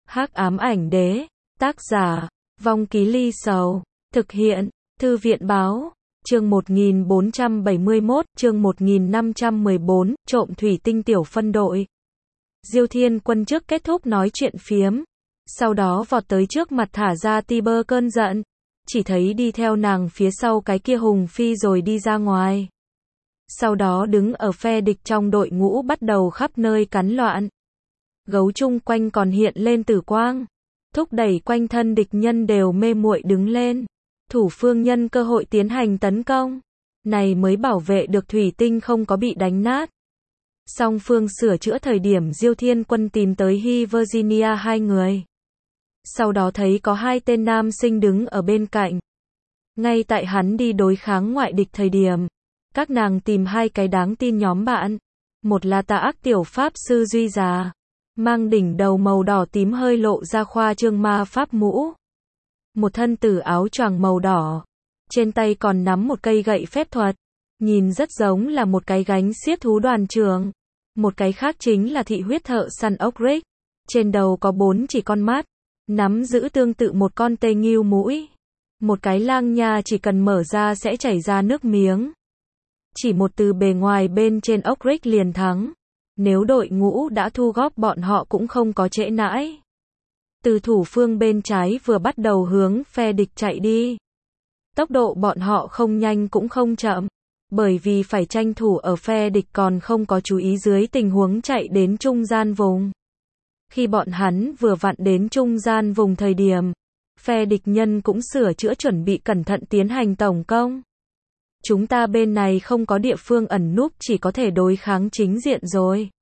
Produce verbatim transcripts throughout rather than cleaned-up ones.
Hắc ám ảnh đế, tác giả, Vong Ký Ly Sầu, thực hiện, Thư viện báo, chương một nghìn bốn trăm bảy mươi mốt, chương một nghìn năm trăm mười bốn, trộm thủy tinh tiểu phân đội. Diêu Thiên Quân trước kết thúc nói chuyện phiếm, sau đó vọt tới trước mặt thả ra Tiber cơn giận, chỉ thấy đi theo nàng phía sau cái kia Hùng Phi rồi đi ra ngoài. Sau đó đứng ở phe địch trong đội ngũ bắt đầu khắp nơi cắn loạn. Gấu chung quanh còn hiện lên tử quang, thúc đẩy quanh thân địch nhân đều mê muội đứng lên. Thủ phương nhân cơ hội tiến hành tấn công, này mới bảo vệ được thủy tinh không có bị đánh nát. Song phương sửa chữa thời điểm Diêu Thiên Quân tìm tới Hy Virginia hai người. Sau đó thấy có hai tên nam sinh đứng ở bên cạnh. Ngay tại hắn đi đối kháng ngoại địch thời điểm, các nàng tìm hai cái đáng tin nhóm bạn. Một là tà ác tiểu pháp sư Duy già, mang đỉnh đầu màu đỏ tím hơi lộ ra khoa trương ma pháp mũ. Một thân tử áo choàng màu đỏ, trên tay còn nắm một cây gậy phép thuật, nhìn rất giống là một cái gánh xiết thú đoàn trưởng. Một cái khác chính là thị huyết thợ săn ốc Rick, trên đầu có bốn chỉ con mắt, nắm giữ tương tự một con tê nghiêu mũi. Một cái lang nha chỉ cần mở ra sẽ chảy ra nước miếng. Chỉ một từ bề ngoài bên trên ốc Rick liền thắng. Nếu đội ngũ đã thu góp bọn họ cũng không có trễ nãi. Từ thủ phương bên trái vừa bắt đầu hướng phe địch chạy đi. Tốc độ bọn họ không nhanh cũng không chậm, bởi vì phải tranh thủ ở phe địch còn không có chú ý dưới tình huống chạy đến trung gian vùng. Khi bọn hắn vừa vặn đến trung gian vùng thời điểm, phe địch nhân cũng sửa chữa chuẩn bị cẩn thận tiến hành tổng công. Chúng ta bên này không có địa phương ẩn núp, chỉ có thể đối kháng chính diện rồi.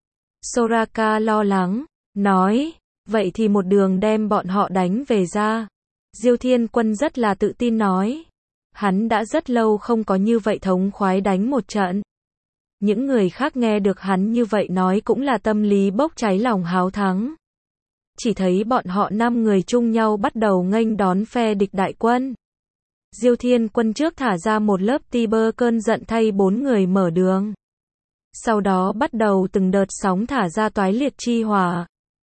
Soraka lo lắng, nói, vậy thì một đường đem bọn họ đánh về ra. Diêu Thiên Quân rất là tự tin nói. Hắn đã rất lâu không có như vậy thống khoái đánh một trận. Những người khác nghe được hắn như vậy nói cũng là tâm lý bốc cháy lòng háo thắng. Chỉ thấy bọn họ năm người chung nhau bắt đầu nghênh đón phe địch đại quân. Diêu Thiên Quân trước thả ra một lớp Tiber cơn giận thay bốn người mở đường. Sau đó bắt đầu từng đợt sóng thả ra toái liệt chi hỏa.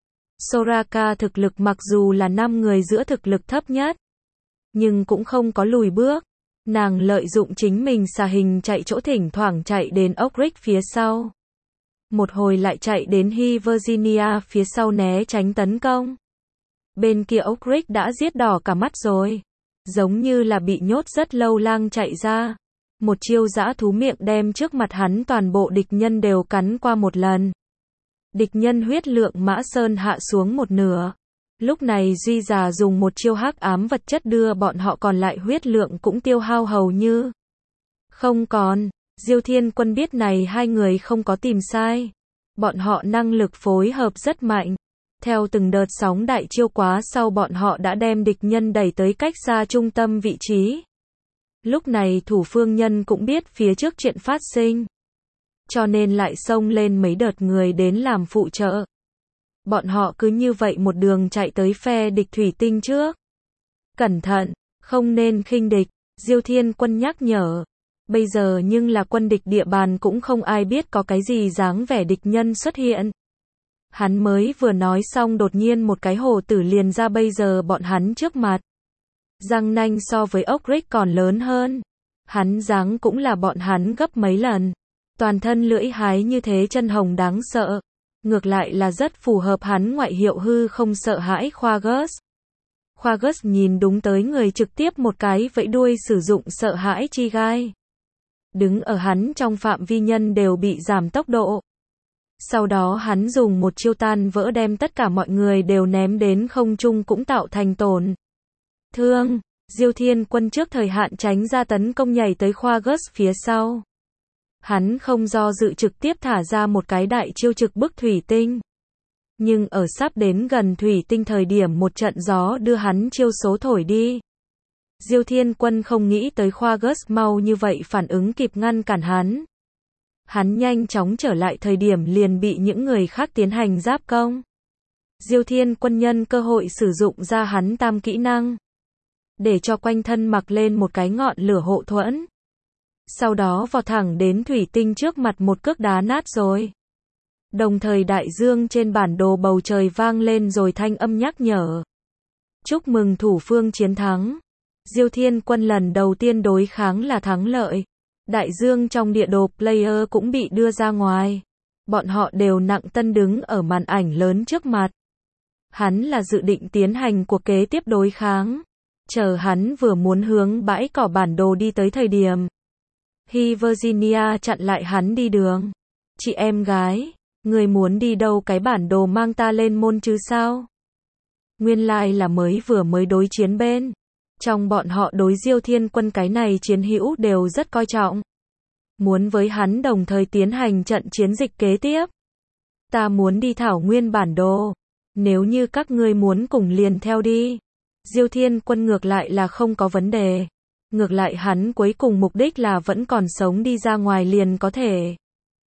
Soraka thực lực mặc dù là năm người giữa thực lực thấp nhất, nhưng cũng không có lùi bước. Nàng lợi dụng chính mình xà hình chạy chỗ, thỉnh thoảng chạy đến ốc Rick phía sau. Một hồi lại chạy đến Hy Virginia phía sau né tránh tấn công. Bên kia ốc Rick đã giết đỏ cả mắt rồi. Giống như là bị nhốt rất lâu lang chạy ra. Một chiêu dã thú miệng đem trước mặt hắn toàn bộ địch nhân đều cắn qua một lần. Địch nhân huyết lượng mã sơn hạ xuống một nửa. Lúc này Duy già dùng một chiêu hắc ám vật chất đưa bọn họ còn lại huyết lượng cũng tiêu hao hầu như không còn. Diêu Thiên Quân biết này hai người không có tìm sai. Bọn họ năng lực phối hợp rất mạnh. Theo từng đợt sóng đại chiêu quá sau bọn họ đã đem địch nhân đẩy tới cách xa trung tâm vị trí. Lúc này thủ phương nhân cũng biết phía trước chuyện phát sinh, cho nên lại xông lên mấy đợt người đến làm phụ trợ. Bọn họ cứ như vậy một đường chạy tới phe địch thủy tinh trước. Cẩn thận, không nên khinh địch, Diêu Thiên Quân nhắc nhở. Bây giờ nhưng là quân địch địa bàn cũng không ai biết có cái gì dáng vẻ địch nhân xuất hiện. Hắn mới vừa nói xong đột nhiên một cái hổ tử liền ra bây giờ bọn hắn trước mặt. Răng nanh so với ốc Rick còn lớn hơn. Hắn dáng cũng là bọn hắn gấp mấy lần. Toàn thân lưỡi hái như thế chân hồng đáng sợ. Ngược lại là rất phù hợp hắn ngoại hiệu hư không sợ hãi Quaggus. Quaggus nhìn đúng tới người trực tiếp một cái vẫy đuôi sử dụng sợ hãi chi gai. Đứng ở hắn trong phạm vi nhân đều bị giảm tốc độ. Sau đó hắn dùng một chiêu tan vỡ đem tất cả mọi người đều ném đến không trung cũng tạo thành tổn thương. Diêu Thiên Quân trước thời hạn tránh ra tấn công nhảy tới Quaggus phía sau. Hắn không do dự trực tiếp thả ra một cái đại chiêu trực bức thủy tinh. Nhưng ở sắp đến gần thủy tinh thời điểm một trận gió đưa hắn chiêu số thổi đi. Diêu Thiên Quân không nghĩ tới Quaggus mau như vậy phản ứng kịp ngăn cản hắn. Hắn nhanh chóng trở lại thời điểm liền bị những người khác tiến hành giáp công. Diêu Thiên Quân nhân cơ hội sử dụng ra hắn tam kỹ năng, để cho quanh thân mặc lên một cái ngọn lửa hộ thuẫn. Sau đó vọt thẳng đến thủy tinh trước mặt một cước đá nát rồi. Đồng thời đại dương trên bản đồ bầu trời vang lên rồi thanh âm nhắc nhở. Chúc mừng thủ phương chiến thắng. Diêu Thiên Quân lần đầu tiên đối kháng là thắng lợi. Đại dương trong địa đồ player cũng bị đưa ra ngoài. Bọn họ đều nặng tân đứng ở màn ảnh lớn trước mặt. Hắn là dự định tiến hành cuộc kế tiếp đối kháng. Chờ hắn vừa muốn hướng bãi cỏ bản đồ đi tới thời điểm. Hi Virginia chặn lại hắn đi đường. Chị em gái, người muốn đi đâu, cái bản đồ mang ta lên môn chứ sao? Nguyên lai là mới vừa mới đối chiến bên. Trong bọn họ đối Diêu Thiên Quân cái này chiến hữu đều rất coi trọng. Muốn với hắn đồng thời tiến hành trận chiến dịch kế tiếp. Ta muốn đi thảo nguyên bản đồ. Nếu như các ngươi muốn cùng liền theo đi. Diêu Thiên Quân ngược lại là không có vấn đề. Ngược lại hắn cuối cùng mục đích là vẫn còn sống, đi ra ngoài liền có thể.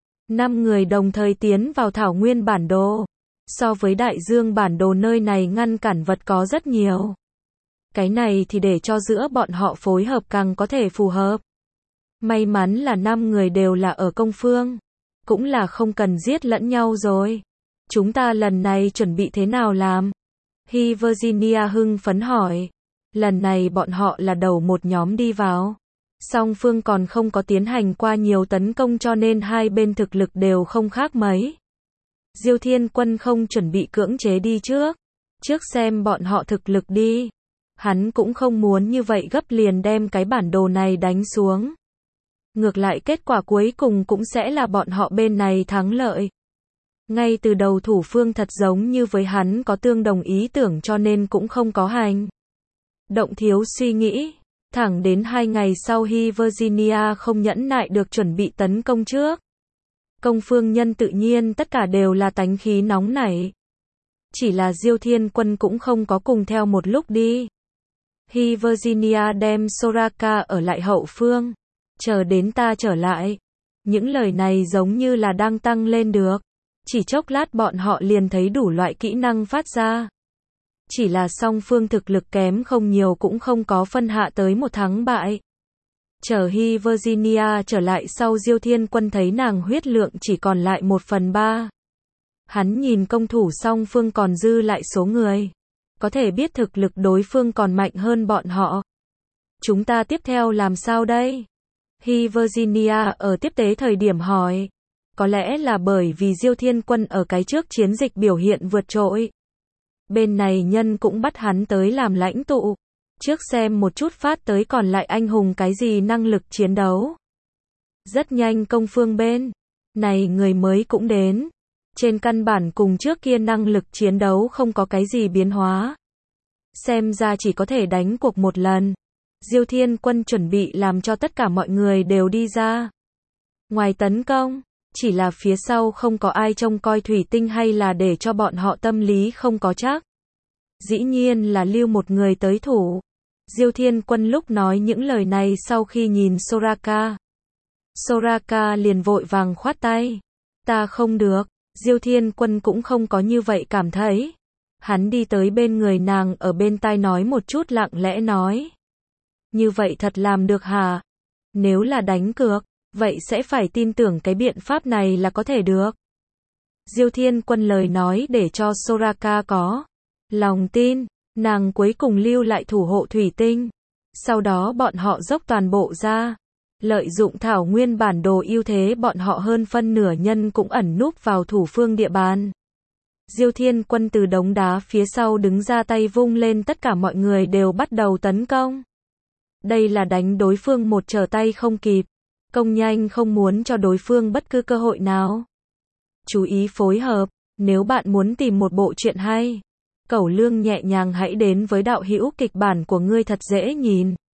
Năm người đồng thời tiến vào thảo nguyên bản đồ. So với đại dương bản đồ nơi này ngăn cản vật có rất nhiều. Cái này thì để cho giữa bọn họ phối hợp càng có thể phù hợp. May mắn là năm người đều là ở công phương. Cũng là không cần giết lẫn nhau rồi. Chúng ta lần này chuẩn bị thế nào làm? Hi Virginia hưng phấn hỏi. Lần này bọn họ là đầu một nhóm đi vào. Song phương còn không có tiến hành qua nhiều tấn công cho nên hai bên thực lực đều không khác mấy. Diêu Thiên Quân không chuẩn bị cưỡng chế đi trước. Trước xem bọn họ thực lực đi. Hắn cũng không muốn như vậy gấp liền đem cái bản đồ này đánh xuống. Ngược lại kết quả cuối cùng cũng sẽ là bọn họ bên này thắng lợi. Ngay từ đầu thủ phương thật giống như với hắn có tương đồng ý tưởng cho nên cũng không có hành động thiếu suy nghĩ. Thẳng đến hai ngày sau Hi Virginia không nhẫn nại được chuẩn bị tấn công trước. Công phương nhân tự nhiên tất cả đều là tánh khí nóng nảy. Chỉ là Diêu Thiên Quân cũng không có cùng theo một lúc đi. Hi Virginia đem Soraka ở lại hậu phương. Chờ đến ta trở lại. Những lời này giống như là đang tăng lên được. Chỉ chốc lát bọn họ liền thấy đủ loại kỹ năng phát ra. Chỉ là song phương thực lực kém không nhiều cũng không có phân hạ tới một thắng bại. Chờ Hi Virginia trở lại sau Diêu Thiên Quân thấy nàng huyết lượng chỉ còn lại một phần ba. Hắn nhìn công thủ song phương còn dư lại số người. Có thể biết thực lực đối phương còn mạnh hơn bọn họ. Chúng ta tiếp theo làm sao đây? Hi Virginia ở tiếp tế thời điểm hỏi. Có lẽ là bởi vì Diêu Thiên Quân ở cái trước chiến dịch biểu hiện vượt trội. Bên này nhân cũng bắt hắn tới làm lãnh tụ. Trước xem một chút phát tới còn lại anh hùng cái gì năng lực chiến đấu. Rất nhanh công phương bên này người mới cũng đến. Trên căn bản cùng trước kia năng lực chiến đấu không có cái gì biến hóa. Xem ra chỉ có thể đánh cuộc một lần. Diêu Thiên Quân chuẩn bị làm cho tất cả mọi người đều đi ra. Ngoài tấn công, chỉ là phía sau không có ai trông coi thủy tinh hay là để cho bọn họ tâm lý không có chắc. Dĩ nhiên là lưu một người tới thủ. Diêu Thiên Quân lúc nói những lời này sau khi nhìn Soraka. Soraka liền vội vàng khoát tay. Ta không được. Diêu Thiên Quân cũng không có như vậy cảm thấy. Hắn đi tới bên người nàng ở bên tai nói một chút lặng lẽ nói. Như vậy thật làm được hả? Nếu là đánh cược, vậy sẽ phải tin tưởng cái biện pháp này là có thể được. Diêu Thiên Quân lời nói để cho Soraka có lòng tin, nàng cuối cùng lưu lại thủ hộ thủy tinh. Sau đó bọn họ dốc toàn bộ ra. Lợi dụng thảo nguyên bản đồ ưu thế bọn họ hơn phân nửa nhân cũng ẩn núp vào thủ phương địa bàn. Diêu Thiên Quân từ đống đá phía sau đứng ra tay vung lên tất cả mọi người đều bắt đầu tấn công. Đây là đánh đối phương một trở tay không kịp. Công nhanh không muốn cho đối phương bất cứ cơ hội nào. Chú ý phối hợp, nếu bạn muốn tìm một bộ truyện hay, cẩu lương nhẹ nhàng hãy đến với đạo hữu kịch bản của ngươi thật dễ nhìn.